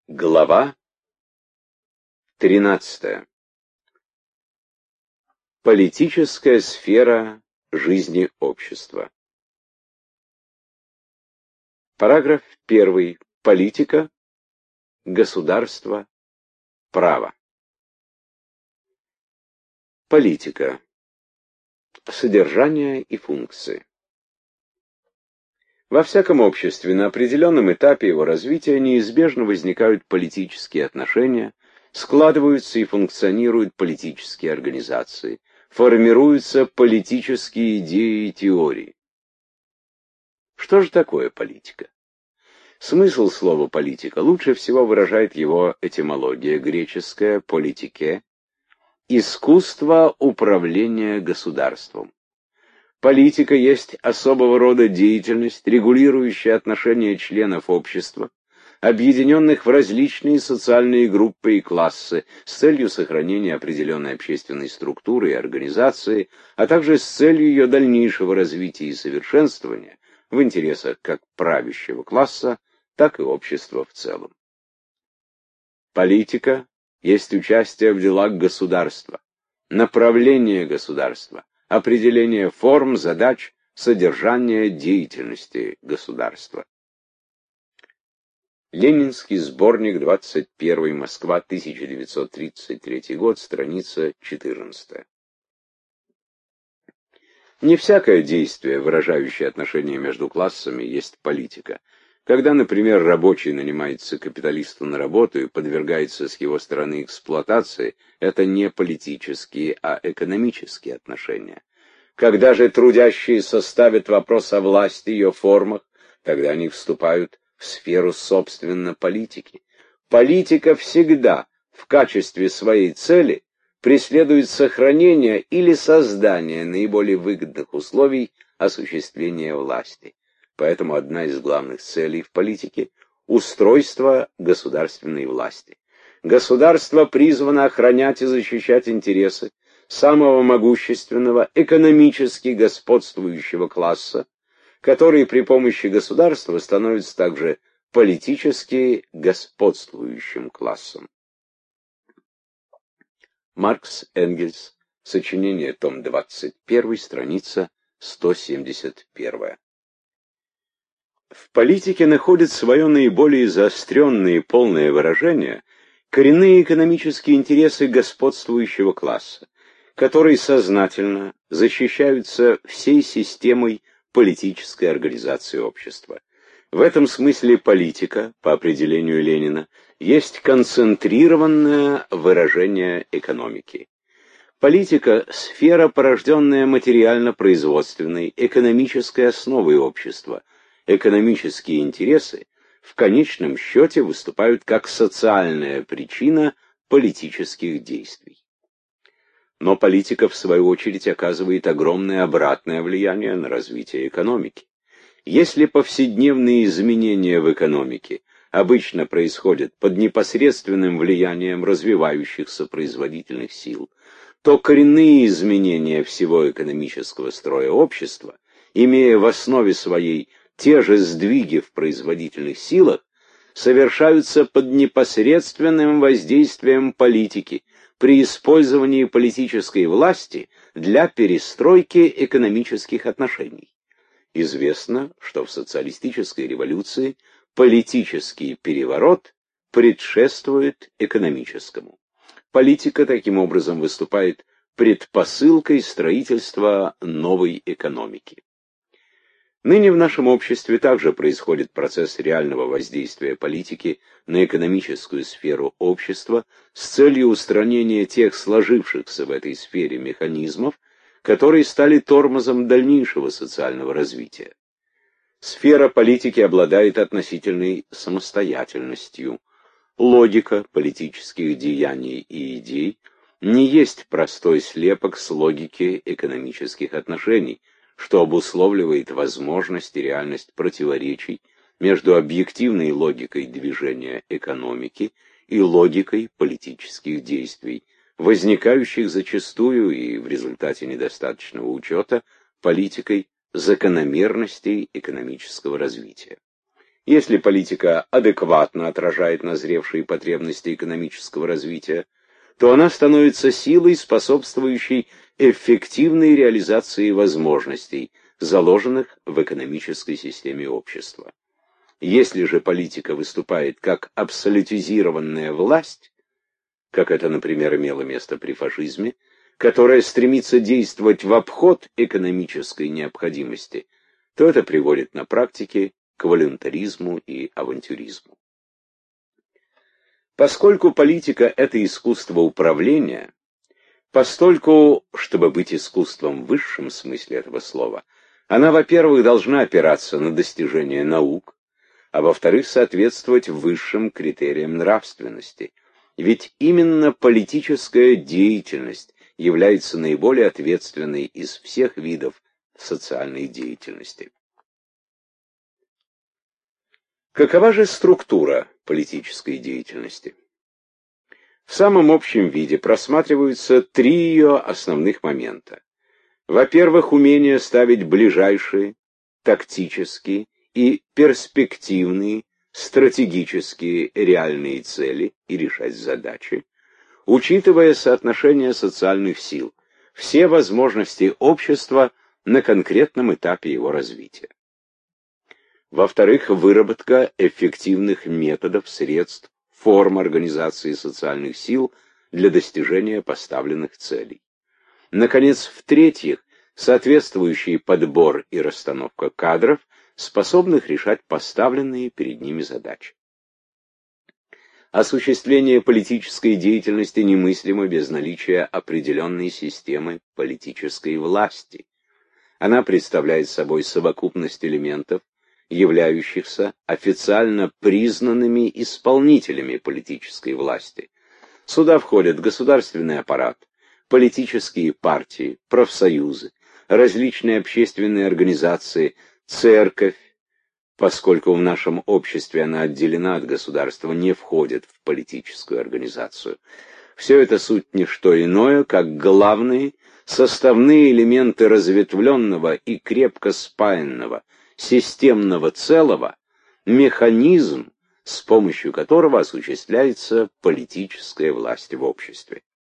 Глава 13. Политическая сфера жизни общества. Параграф 1. Политика, государство, право. Политика. Содержание и функции. Во всяком обществе на определенном этапе его развития неизбежно возникают политические отношения, складываются и функционируют политические организации, формируются политические идеи и теории. Что же такое политика? Смысл слова «политика» лучше всего выражает его этимология греческая «политике» — искусство управления государством. Политика есть особого рода деятельность, регулирующая отношения членов общества, объединенных в различные социальные группы и классы, с целью сохранения определенной общественной структуры и организации, а также с целью ее дальнейшего развития и совершенствования в интересах как правящего класса, так и общества в целом. Политика есть участие в делах государства, направление государства, определение форм, задач, содержания деятельности государства. Ленинский сборник, 21 Москва, 1933 год, страница 14. Не всякое действие, выражающее отношения между классами, есть политика. Когда, например, рабочий нанимается капиталисту на работу и подвергается с его стороны эксплуатации, это не политические, а экономические отношения. Когда же трудящиеся ставят вопрос о власти и ее формах, тогда они вступают в сферу собственно политики. Политика всегда в качестве своей цели преследует сохранение или создание наиболее выгодных условий осуществления власти. Поэтому одна из главных целей в политике – устройство государственной власти. Государство призвано охранять и защищать интересы самого могущественного, экономически господствующего класса, который при помощи государства становится также политически господствующим классом. Маркс Энгельс, сочинение, том 21, страница 171. В политике находит свое наиболее заостренное и полное выражение коренные экономические интересы господствующего класса, которые сознательно защищаются всей системой политической организации общества. В этом смысле политика, по определению Ленина, есть концентрированное выражение экономики. Политика – сфера, порожденная материально-производственной, экономической основой общества. Экономические интересы в конечном счете выступают как социальная причина политических действий. Но политика, в свою очередь, оказывает огромное обратное влияние на развитие экономики. Если повседневные изменения в экономике обычно происходят под непосредственным влиянием развивающихся производительных сил, то коренные изменения всего экономического строя общества, имея в основе своей те же сдвиги в производительных силах, совершаются под непосредственным воздействием политики при использовании политической власти для перестройки экономических отношений. Известно, что в социалистической революции политический переворот предшествует экономическому. Политика таким образом выступает предпосылкой строительства новой экономики. Ныне в нашем обществе также происходит процесс реального воздействия политики на экономическую сферу общества с целью устранения тех сложившихся в этой сфере механизмов, которые стали тормозом дальнейшего социального развития. Сфера политики обладает относительной самостоятельностью. Логика политических деяний и идей не есть простой слепок с логики экономических отношений, что обусловливает возможность и реальность противоречий между объективной логикой движения экономики и логикой политических действий, возникающих зачастую и в результате недостаточного учета политикой закономерностей экономического развития. Если политика адекватно отражает назревшие потребности экономического развития, то она становится силой, способствующей эффективной реализации возможностей, заложенных в экономической системе общества. Если же политика выступает как абсолютизированная власть, как это, например, имело место при фашизме, которая стремится действовать в обход экономической необходимости, то это приводит на практике к волюнтаризму и авантюризму. Поскольку политика – это искусство управления, постольку, чтобы быть искусством в высшем смысле этого слова, она, во-первых, должна опираться на достижения наук, а во-вторых, соответствовать высшим критериям нравственности. Ведь именно политическая деятельность является наиболее ответственной из всех видов социальной деятельности. Какова же структура политической деятельности? В самом общем виде просматриваются три ее основных момента. Во-первых, умение ставить ближайшие, тактические и перспективные, стратегические реальные цели и решать задачи, учитывая соотношение социальных сил, все возможности общества на конкретном этапе его развития. Во-вторых, выработка эффективных методов, средств, форм организации социальных сил для достижения поставленных целей. Наконец, в-третьих, соответствующий подбор и расстановка кадров, способных решать поставленные перед ними задачи. Осуществление политической деятельности немыслимо без наличия определенной системы политической власти. Она представляет собой совокупность элементов, являющихся официально признанными исполнителями политической власти. Сюда входят государственный аппарат, политические партии, профсоюзы, различные общественные организации, церковь, поскольку в нашем обществе она отделена от государства, не входит в политическую организацию. Все это суть не что иное, как главные составные элементы разветвленного и крепко спаянного системного целого, механизм, с помощью которого осуществляется политическая власть в обществе.